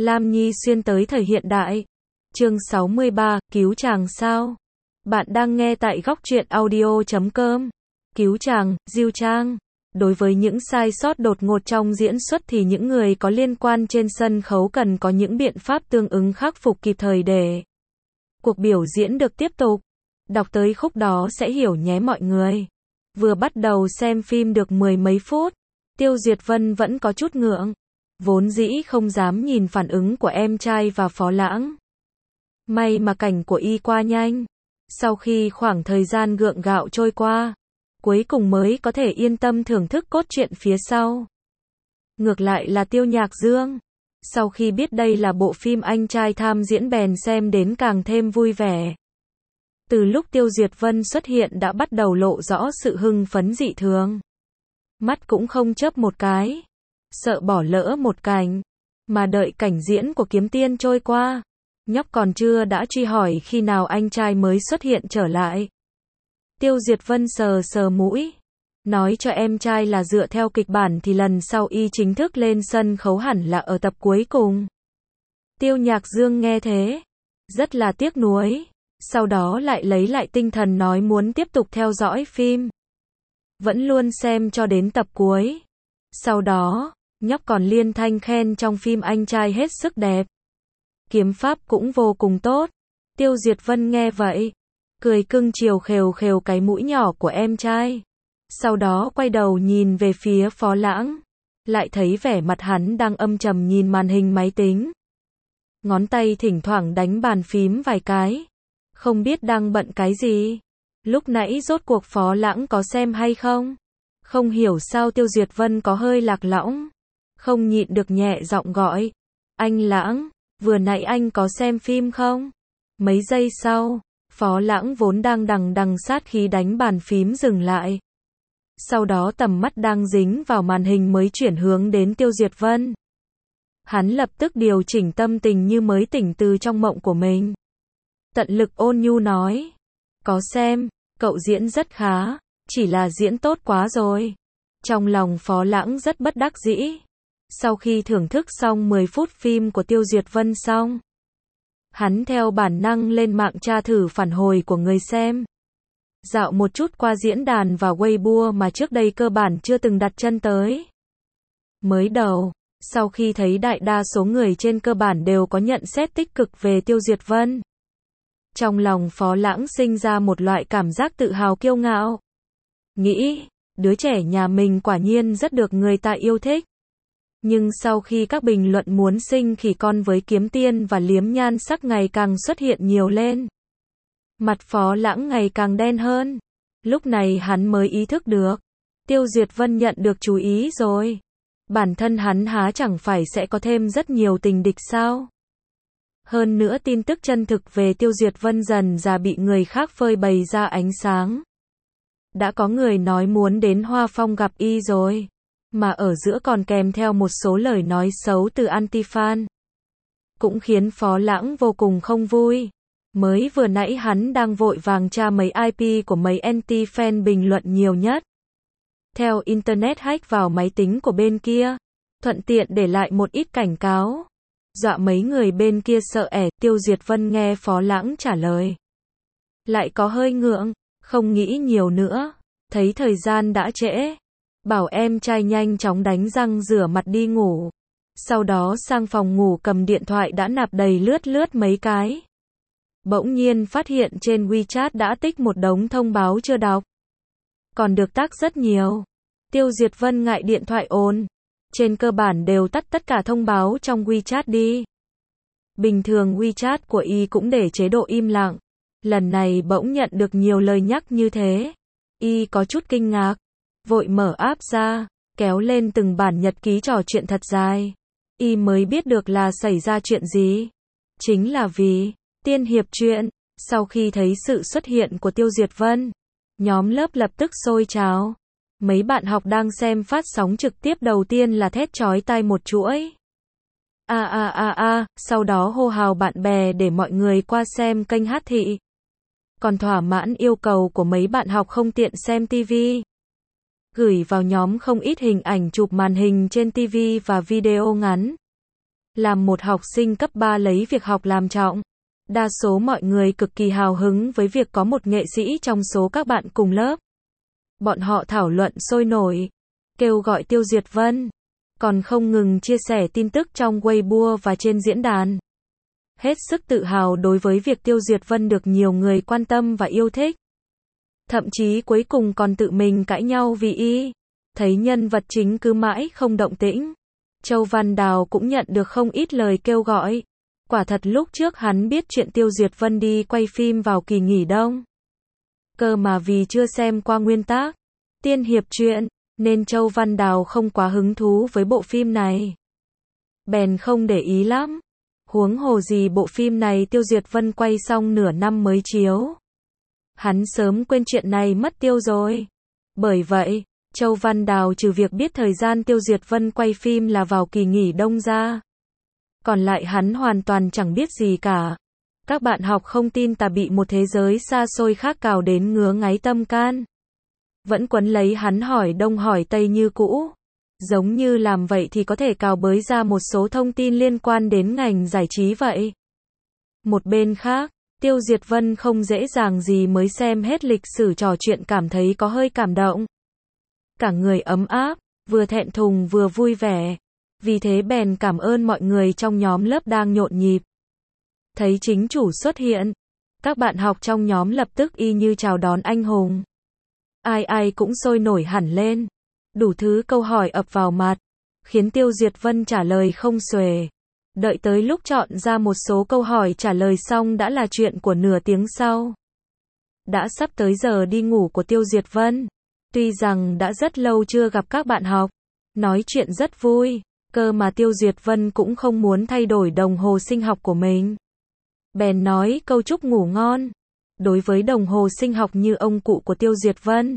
Lam Nhi xuyên tới thời hiện đại. Chương 63, cứu chàng sao? Bạn đang nghe tại góc truyện audio.com. Cứu chàng, Diêu Trang. Đối với những sai sót đột ngột trong diễn xuất thì những người có liên quan trên sân khấu cần có những biện pháp tương ứng khắc phục kịp thời để cuộc biểu diễn được tiếp tục. Đọc tới khúc đó sẽ hiểu nhé mọi người. Vừa bắt đầu xem phim được mười mấy phút, Tiêu Duyệt Vân vẫn có chút ngượng. Vốn dĩ không dám nhìn phản ứng của em trai và Phó Lãng. May mà cảnh của y qua nhanh. Sau khi khoảng thời gian gượng gạo trôi qua, cuối cùng mới có thể yên tâm thưởng thức cốt truyện phía sau. Ngược lại là Tiêu Nhạc Dương. Sau khi biết đây là bộ phim anh trai tham diễn bèn xem đến càng thêm vui vẻ. Từ lúc Tiêu Duyệt Vân xuất hiện đã bắt đầu lộ rõ sự hưng phấn dị thường. Mắt cũng không chớp một cái. Sợ bỏ lỡ một cảnh. Mà đợi cảnh diễn của Kiếm Tiên trôi qua. Nhóc còn chưa đã truy hỏi khi nào anh trai mới xuất hiện trở lại. Tiêu Duyệt Vân sờ sờ mũi. Nói cho em trai là dựa theo kịch bản thì lần sau y chính thức lên sân khấu hẳn là ở tập cuối cùng. Tiêu Nhạc Dương nghe thế. Rất là tiếc nuối. Sau đó lại lấy lại tinh thần nói muốn tiếp tục theo dõi phim. Vẫn luôn xem cho đến tập cuối. Sau đó, nhóc còn liên thanh khen trong phim anh trai hết sức đẹp. Kiếm pháp cũng vô cùng tốt. Tiêu Duyệt Vân nghe vậy. Cười cưng chiều khều khều cái mũi nhỏ của em trai. Sau đó quay đầu nhìn về phía Phó Lãng. Lại thấy vẻ mặt hắn đang âm trầm nhìn màn hình máy tính. Ngón tay thỉnh thoảng đánh bàn phím vài cái. Không biết đang bận cái gì. Lúc nãy rốt cuộc Phó Lãng có xem hay không? Không hiểu sao Tiêu Duyệt Vân có hơi lạc lõng. Không nhịn được nhẹ giọng gọi. Anh Lãng, vừa nãy anh có xem phim không? Mấy giây sau, Phó Lãng vốn đang đằng sát khí đánh bàn phím dừng lại. Sau đó tầm mắt đang dính vào màn hình mới chuyển hướng đến Tiêu Duyệt Vân. Hắn lập tức điều chỉnh tâm tình như mới tỉnh từ trong mộng của mình. Tận lực ôn nhu nói. Có xem, cậu diễn rất khá, chỉ là diễn tốt quá rồi. Trong lòng Phó Lãng rất bất đắc dĩ. Sau khi thưởng thức xong 10 phút phim của Tiêu Duyệt Vân xong, hắn theo bản năng lên mạng tra thử phản hồi của người xem. Dạo một chút qua diễn đàn và Weibo mà trước đây cơ bản chưa từng đặt chân tới. Mới đầu, sau khi thấy đại đa số người trên cơ bản đều có nhận xét tích cực về Tiêu Duyệt Vân. Trong lòng Phó Lãng sinh ra một loại cảm giác tự hào kiêu ngạo. Nghĩ, đứa trẻ nhà mình quả nhiên rất được người ta yêu thích. Nhưng sau khi các bình luận muốn sinh khỉ con với Kiếm Tiên và liếm nhan sắc ngày càng xuất hiện nhiều lên, mặt Phó Lãng ngày càng đen hơn. Lúc này hắn mới ý thức được. Tiêu Duyệt Vân nhận được chú ý rồi. Bản thân hắn há chẳng phải sẽ có thêm rất nhiều tình địch sao? Hơn nữa tin tức chân thực về Tiêu Duyệt Vân dần dà bị người khác phơi bày ra ánh sáng. Đã có người nói muốn đến Hoa Phong gặp y rồi. Mà ở giữa còn kèm theo một số lời nói xấu từ anti-fan. Cũng khiến Phó Lãng vô cùng không vui. Mới vừa nãy hắn đang vội vàng tra mấy IP của mấy anti-fan bình luận nhiều nhất. Theo Internet hack vào máy tính của bên kia. Thuận tiện để lại một ít cảnh cáo. Dọa mấy người bên kia sợ ẻ. Tiêu Duyệt Vân nghe Phó Lãng trả lời. Lại có hơi ngượng. Không nghĩ nhiều nữa. Thấy thời gian đã trễ. Bảo em trai nhanh chóng đánh răng rửa mặt đi ngủ. Sau đó sang phòng ngủ cầm điện thoại đã nạp đầy lướt mấy cái. Bỗng nhiên phát hiện trên WeChat đã tích một đống thông báo chưa đọc. Còn được tag rất nhiều. Tiêu Duyệt Vân ngại điện thoại ồn. Trên cơ bản đều tắt tất cả thông báo trong WeChat đi. Bình thường WeChat của y cũng để chế độ im lặng. Lần này bỗng nhận được nhiều lời nhắc như thế. Y có chút kinh ngạc. Vội mở app ra, kéo lên từng bản nhật ký trò chuyện thật dài. Y mới biết được là xảy ra chuyện gì. Chính là vì tiên hiệp truyện. Sau khi thấy sự xuất hiện của Tiêu Duyệt Vân, nhóm lớp lập tức sôi trào. Mấy bạn học đang xem phát sóng trực tiếp đầu tiên là thét chói tai một chuỗi. Sau đó hô hào bạn bè để mọi người qua xem kênh hát thị. Còn thỏa mãn yêu cầu của mấy bạn học không tiện xem TV. Gửi vào nhóm không ít hình ảnh chụp màn hình trên TV và video ngắn. Làm một học sinh cấp 3 lấy việc học làm trọng. Đa số mọi người cực kỳ hào hứng với việc có một nghệ sĩ trong số các bạn cùng lớp. Bọn họ thảo luận sôi nổi, kêu gọi Tiêu Duyệt Vân, còn không ngừng chia sẻ tin tức trong Weibo và trên diễn đàn. Hết sức tự hào đối với việc Tiêu Duyệt Vân được nhiều người quan tâm và yêu thích. Thậm chí cuối cùng còn tự mình cãi nhau vì thấy nhân vật chính cứ mãi không động tĩnh. Châu Văn Đào cũng nhận được không ít lời kêu gọi. Quả thật lúc trước hắn biết chuyện Tiêu Duyệt Vân đi quay phim vào kỳ nghỉ đông. Cơ mà vì chưa xem qua nguyên tác, tiên hiệp truyện, nên Châu Văn Đào không quá hứng thú với bộ phim này. Bèn không để ý lắm. Huống hồ gì bộ phim này Tiêu Duyệt Vân quay xong nửa năm mới chiếu. Hắn sớm quên chuyện này mất tiêu rồi. Bởi vậy, Châu Văn Đào trừ việc biết thời gian Tiêu Duyệt Vân quay phim là vào kỳ nghỉ đông ra, còn lại hắn hoàn toàn chẳng biết gì cả. Các bạn học không tin ta bị một thế giới xa xôi khác cào đến ngứa ngáy tâm can. Vẫn quấn lấy hắn hỏi đông hỏi tây như cũ. Giống như làm vậy thì có thể cào bới ra một số thông tin liên quan đến ngành giải trí vậy. Một bên khác, Tiêu Duyệt Vân không dễ dàng gì mới xem hết lịch sử trò chuyện cảm thấy có hơi cảm động. Cả người ấm áp, vừa thẹn thùng vừa vui vẻ. Vì thế bèn cảm ơn mọi người trong nhóm lớp đang nhộn nhịp. Thấy chính chủ xuất hiện, các bạn học trong nhóm lập tức y như chào đón anh hùng. Ai ai cũng sôi nổi hẳn lên. Đủ thứ câu hỏi ập vào mặt, khiến Tiêu Duyệt Vân trả lời không xuể. Đợi tới lúc chọn ra một số câu hỏi trả lời xong đã là chuyện của nửa tiếng sau. Đã sắp tới giờ đi ngủ của Tiêu Duyệt Vân. Tuy rằng đã rất lâu chưa gặp các bạn học, nói chuyện rất vui, cơ mà Tiêu Duyệt Vân cũng không muốn thay đổi đồng hồ sinh học của mình. Bèn nói câu chúc ngủ ngon. Đối với đồng hồ sinh học như ông cụ của Tiêu Duyệt Vân,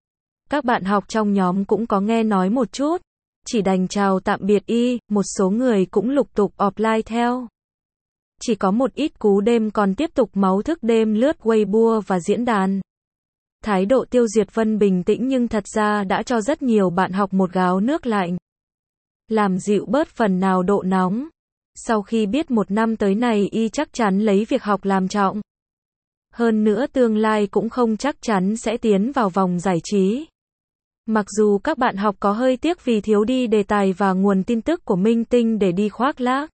các bạn học trong nhóm cũng có nghe nói một chút, chỉ đành chào tạm biệt một số người cũng lục tục offline theo. Chỉ có một ít cú đêm còn tiếp tục máu thức đêm lướt Weibo và diễn đàn. Thái độ Tiêu Duyệt Vân bình tĩnh nhưng thật ra đã cho rất nhiều bạn học một gáo nước lạnh, làm dịu bớt phần nào độ nóng. Sau khi biết một năm tới này chắc chắn lấy việc học làm trọng. Hơn nữa tương lai cũng không chắc chắn sẽ tiến vào vòng giải trí. Mặc dù các bạn học có hơi tiếc vì thiếu đi đề tài và nguồn tin tức của minh tinh để đi khoác lác.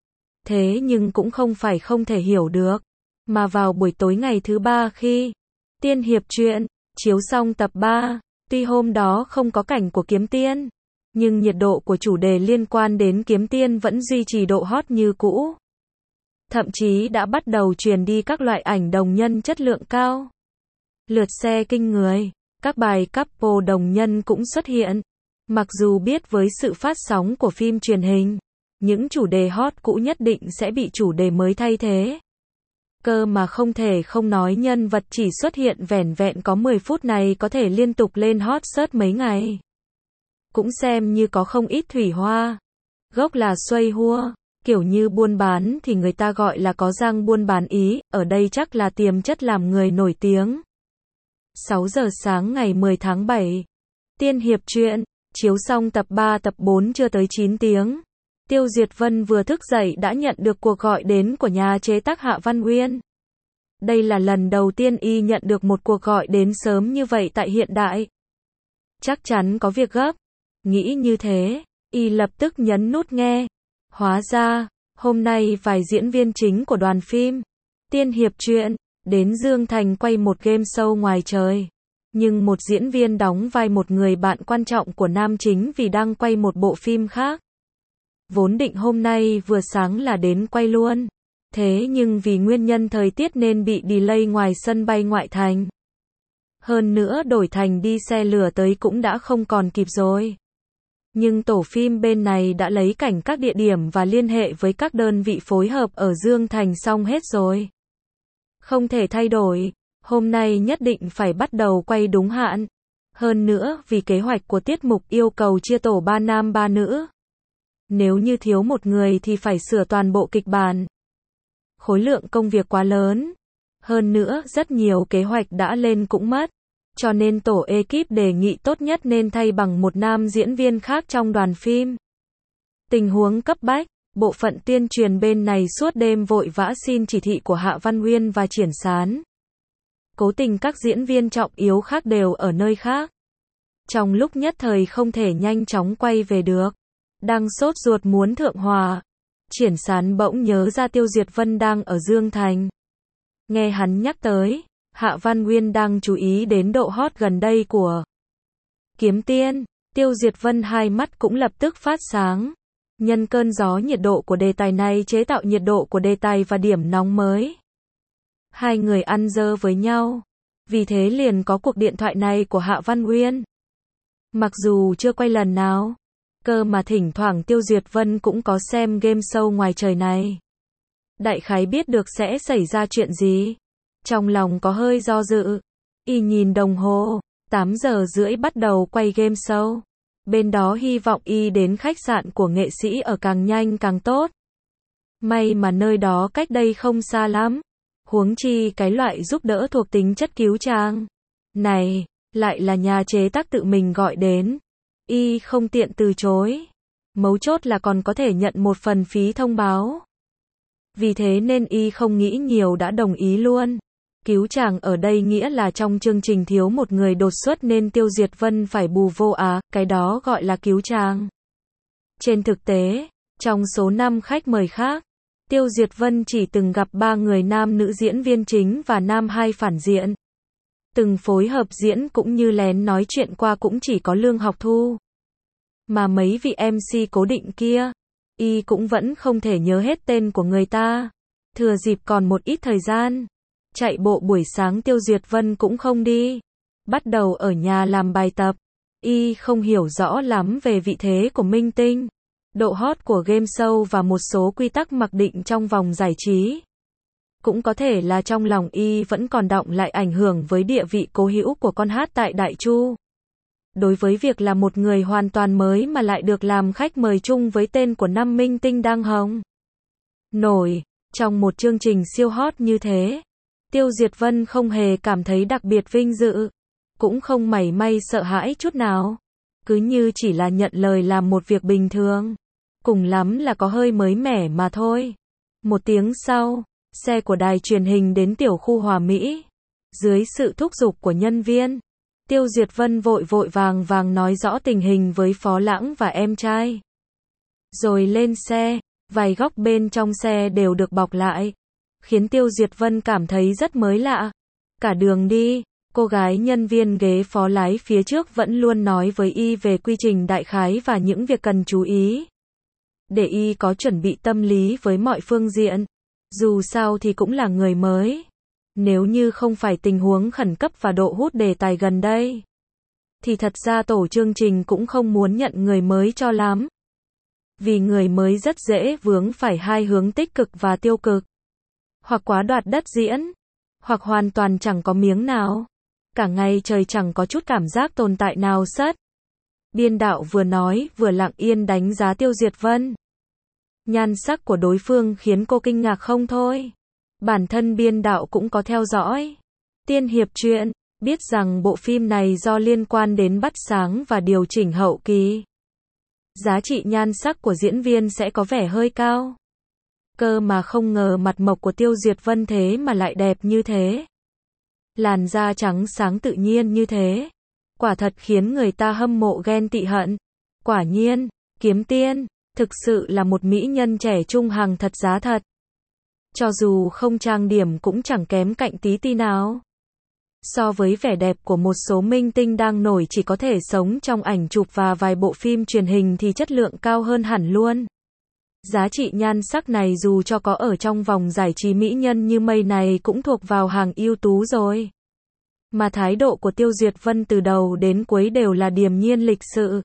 Thế nhưng cũng không phải không thể hiểu được. Mà vào buổi tối ngày thứ 3 khi tiên hiệp truyện chiếu xong tập 3, tuy hôm đó không có cảnh của kiếm tiên, nhưng nhiệt độ của chủ đề liên quan đến kiếm tiên vẫn duy trì độ hot như cũ. Thậm chí đã bắt đầu truyền đi các loại ảnh đồng nhân chất lượng cao. Lượt xe kinh người, các bài couple đồng nhân cũng xuất hiện. Mặc dù biết với sự phát sóng của phim truyền hình, những chủ đề hot cũ nhất định sẽ bị chủ đề mới thay thế. Cơ mà không thể không nói nhân vật chỉ xuất hiện vẻn vẹn có 10 phút này có thể liên tục lên hot search mấy ngày. Cũng xem như có không ít thủy hoa. Gốc là xuây hua, kiểu như buôn bán thì người ta gọi là có răng buôn bán ở đây chắc là tiềm chất làm người nổi tiếng. 6 giờ sáng ngày 10 tháng 7, tiên hiệp truyện chiếu xong tập 3 tập 4 chưa tới 9 tiếng. Tiêu Duyệt Vân vừa thức dậy đã nhận được cuộc gọi đến của nhà chế tác Hạ Văn Uyên. Đây là lần đầu tiên nhận được một cuộc gọi đến sớm như vậy tại hiện đại. Chắc chắn có việc gấp. Nghĩ như thế, lập tức nhấn nút nghe. Hóa ra, hôm nay vài diễn viên chính của đoàn phim tiên hiệp truyện đến Dương Thành quay một game show ngoài trời. Nhưng một diễn viên đóng vai một người bạn quan trọng của nam chính vì đang quay một bộ phim khác. Vốn định hôm nay vừa sáng là đến quay luôn. Thế nhưng vì nguyên nhân thời tiết nên bị delay ngoài sân bay ngoại thành. Hơn nữa đổi thành đi xe lửa tới cũng đã không còn kịp rồi. Nhưng tổ phim bên này đã lấy cảnh các địa điểm và liên hệ với các đơn vị phối hợp ở Dương Thành xong hết rồi. Không thể thay đổi, hôm nay nhất định phải bắt đầu quay đúng hạn. Hơn nữa vì kế hoạch của tiết mục yêu cầu chia tổ 3 nam 3 nữ. Nếu như thiếu một người thì phải sửa toàn bộ kịch bản. Khối lượng công việc quá lớn. Hơn nữa rất nhiều kế hoạch đã lên cũng mất. Cho nên tổ ekip đề nghị tốt nhất nên thay bằng một nam diễn viên khác trong đoàn phim. Tình huống cấp bách, Bộ phận tuyên truyền bên này suốt đêm vội vã xin chỉ thị của Hạ Văn Nguyên và Triển Sán. Cố tình các diễn viên trọng yếu khác đều ở nơi khác. Trong lúc nhất thời không thể nhanh chóng quay về được. Đang sốt ruột muốn thượng hòa. Triển Sán bỗng nhớ ra Tiêu Duyệt Vân đang ở Dương Thành. Nghe hắn nhắc tới, Hạ Văn Nguyên đang chú ý đến độ hot gần đây của Kiếm Tiên. Tiêu Duyệt Vân hai mắt cũng lập tức phát sáng. Nhân cơn gió nhiệt độ của đề tài này chế tạo nhiệt độ của đề tài và điểm nóng mới. Hai người ăn dơ với nhau. Vì thế liền có cuộc điện thoại này của Hạ Văn Nguyên. Mặc dù chưa quay lần nào, cơ mà thỉnh thoảng Tiêu Duyệt Vân cũng có xem game show ngoài trời này. Đại khái biết được sẽ xảy ra chuyện gì. Trong lòng có hơi do dự. Y nhìn đồng hồ, 8 giờ rưỡi bắt đầu quay game show. Bên đó hy vọng y đến khách sạn của nghệ sĩ ở càng nhanh càng tốt. May mà nơi đó cách đây không xa lắm. Huống chi cái loại giúp đỡ thuộc tính chất cứu chàng này, lại là nhà chế tác tự mình gọi đến. Y không tiện từ chối. Mấu chốt là còn có thể nhận một phần phí thông báo. Vì thế nên y không nghĩ nhiều đã đồng ý luôn. Cứu chàng ở đây nghĩa là trong chương trình thiếu một người đột xuất nên Tiêu Duyệt Vân phải bù vô á, cái đó gọi là cứu chàng. Trên thực tế, trong số 5 khách mời khác, Tiêu Duyệt Vân chỉ từng gặp 3 người nam nữ diễn viên chính và nam 2 phản diện. Từng phối hợp diễn cũng như lén nói chuyện qua cũng chỉ có Lương Học Thu. Mà mấy vị MC cố định kia, y cũng vẫn không thể nhớ hết tên của người ta. Thừa dịp còn một ít thời gian, chạy bộ buổi sáng Tiêu Duyệt Vân cũng không đi. Bắt đầu ở nhà làm bài tập. Y không hiểu rõ lắm về vị thế của minh tinh, độ hot của game show và một số quy tắc mặc định trong vòng giải trí. Cũng có thể là trong lòng y vẫn còn đọng lại ảnh hưởng với địa vị cố hữu của con hát tại Đại Chu. Đối với việc là một người hoàn toàn mới mà lại được làm khách mời chung với tên của 5 minh tinh đang hồng nổi, trong một chương trình siêu hot như thế, Tiêu Duyệt Vân không hề cảm thấy đặc biệt vinh dự, cũng không mảy may sợ hãi chút nào. Cứ như chỉ là nhận lời làm một việc bình thường. Cùng lắm là có hơi mới mẻ mà thôi. Một tiếng sau, xe của đài truyền hình đến tiểu khu Hòa Mỹ. Dưới sự thúc giục của nhân viên, Tiêu Duyệt Vân vội vội vàng vàng nói rõ tình hình với Phó Lãng và em trai. Rồi lên xe, vài góc bên trong xe đều được bọc lại, khiến Tiêu Duyệt Vân cảm thấy rất mới lạ. Cả đường đi, cô gái nhân viên ghế phó lái phía trước vẫn luôn nói với y về quy trình đại khái và những việc cần chú ý. Để y có chuẩn bị tâm lý với mọi phương diện. Dù sao thì cũng là người mới. Nếu như không phải tình huống khẩn cấp và độ hút đề tài gần đây, thì thật ra tổ chương trình cũng không muốn nhận người mới cho lắm. Vì người mới rất dễ vướng phải hai hướng tích cực và tiêu cực. Hoặc quá đoạt đất diễn, hoặc hoàn toàn chẳng có miếng nào. Cả ngày trời chẳng có chút cảm giác tồn tại nào sất. Biên đạo vừa nói vừa lặng yên đánh giá Tiêu Duyệt Vân. Nhan sắc của đối phương khiến cô kinh ngạc không thôi. Bản thân biên đạo cũng có theo dõi tiên hiệp truyện, biết rằng bộ phim này do liên quan đến bắt sáng và điều chỉnh hậu kỳ. Giá trị nhan sắc của diễn viên sẽ có vẻ hơi cao. Cơ mà không ngờ mặt mộc của Tiêu Duyệt Vân thế mà lại đẹp như thế. Làn da trắng sáng tự nhiên như thế. Quả thật khiến người ta hâm mộ ghen tị hận. Quả nhiên, Kiếm Tiên, thực sự là một mỹ nhân trẻ trung hàng thật giá thật. Cho dù không trang điểm cũng chẳng kém cạnh tí ti nào. So với vẻ đẹp của một số minh tinh đang nổi chỉ có thể sống trong ảnh chụp và vài bộ phim truyền hình thì chất lượng cao hơn hẳn luôn. Giá trị nhan sắc này dù cho có ở trong vòng giải trí mỹ nhân như mây này cũng thuộc vào hàng ưu tú rồi. Mà thái độ của Tiêu Duyệt Vân từ đầu đến cuối đều là điềm nhiên lịch sự.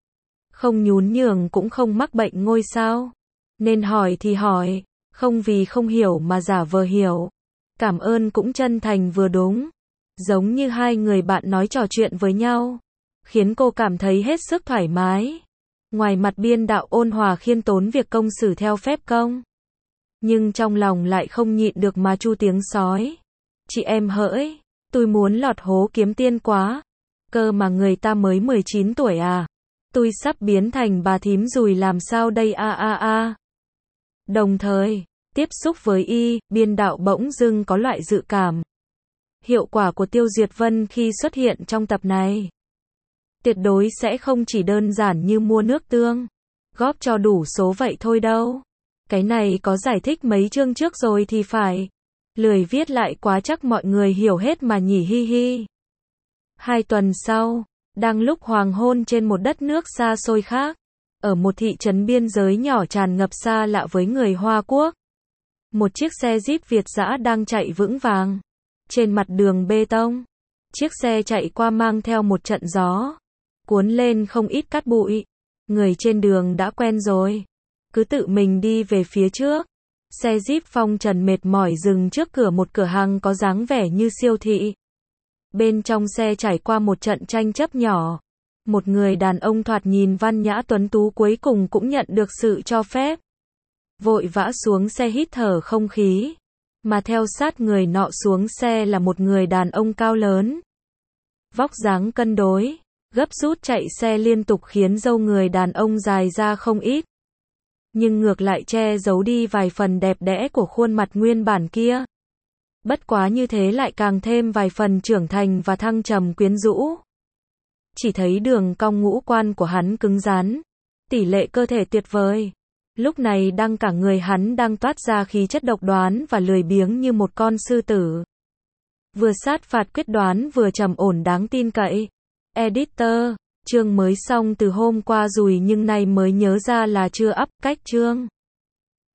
Không nhún nhường cũng không mắc bệnh ngôi sao. Nên hỏi thì hỏi, không vì không hiểu mà giả vờ hiểu. Cảm ơn cũng chân thành vừa đúng. Giống như hai người bạn nói trò chuyện với nhau, khiến cô cảm thấy hết sức thoải mái. Ngoài mặt biên đạo ôn hòa khiêm tốn việc công xử theo phép công, nhưng trong lòng lại không nhịn được mà chu tiếng sói. Chị em hỡi, tôi muốn lọt hố Kiếm Tiên quá. Cơ mà người ta mới 19 tuổi à. Tôi sắp biến thành bà thím rồi làm sao đây a a a. Đồng thời, tiếp xúc với y, biên đạo bỗng dưng có loại dự cảm. Hiệu quả của Tiêu Duyệt Vân khi xuất hiện trong tập này tuyệt đối sẽ không chỉ đơn giản như mua nước tương, góp cho đủ số vậy thôi đâu. Cái này có giải thích mấy chương trước rồi thì phải. Lười viết lại quá chắc mọi người hiểu hết mà nhỉ, hi hi. 2 tuần sau, đang lúc hoàng hôn trên một đất nước xa xôi khác, ở một thị trấn biên giới nhỏ tràn ngập xa lạ với người Hoa Quốc, một chiếc xe Jeep Việt dã đang chạy vững vàng trên mặt đường bê tông. Chiếc xe chạy qua mang theo một trận gió, cuốn lên không ít cát bụi. Người trên đường đã quen rồi, cứ tự mình đi về phía trước. Xe Jeep phong trần mệt mỏi dừng trước cửa một cửa hàng có dáng vẻ như siêu thị. Bên trong xe trải qua một trận tranh chấp nhỏ. Một người đàn ông thoạt nhìn văn nhã tuấn tú cuối cùng cũng nhận được sự cho phép. Vội vã xuống xe hít thở không khí. Mà theo sát người nọ xuống xe là một người đàn ông cao lớn. Vóc dáng cân đối, gấp rút chạy xe liên tục khiến râu người đàn ông dài ra không ít. Nhưng ngược lại che giấu đi vài phần đẹp đẽ của khuôn mặt nguyên bản kia. Bất quá như thế lại càng thêm vài phần trưởng thành và thăng trầm quyến rũ. Chỉ thấy đường cong ngũ quan của hắn cứng rắn, tỷ lệ cơ thể tuyệt vời. Lúc này cả người hắn đang toát ra khí chất độc đoán và lười biếng như một con sư tử. Vừa sát phạt quyết đoán vừa trầm ổn đáng tin cậy. Editor, chương mới xong từ hôm qua rồi nhưng nay mới nhớ ra là chưa up cách chương.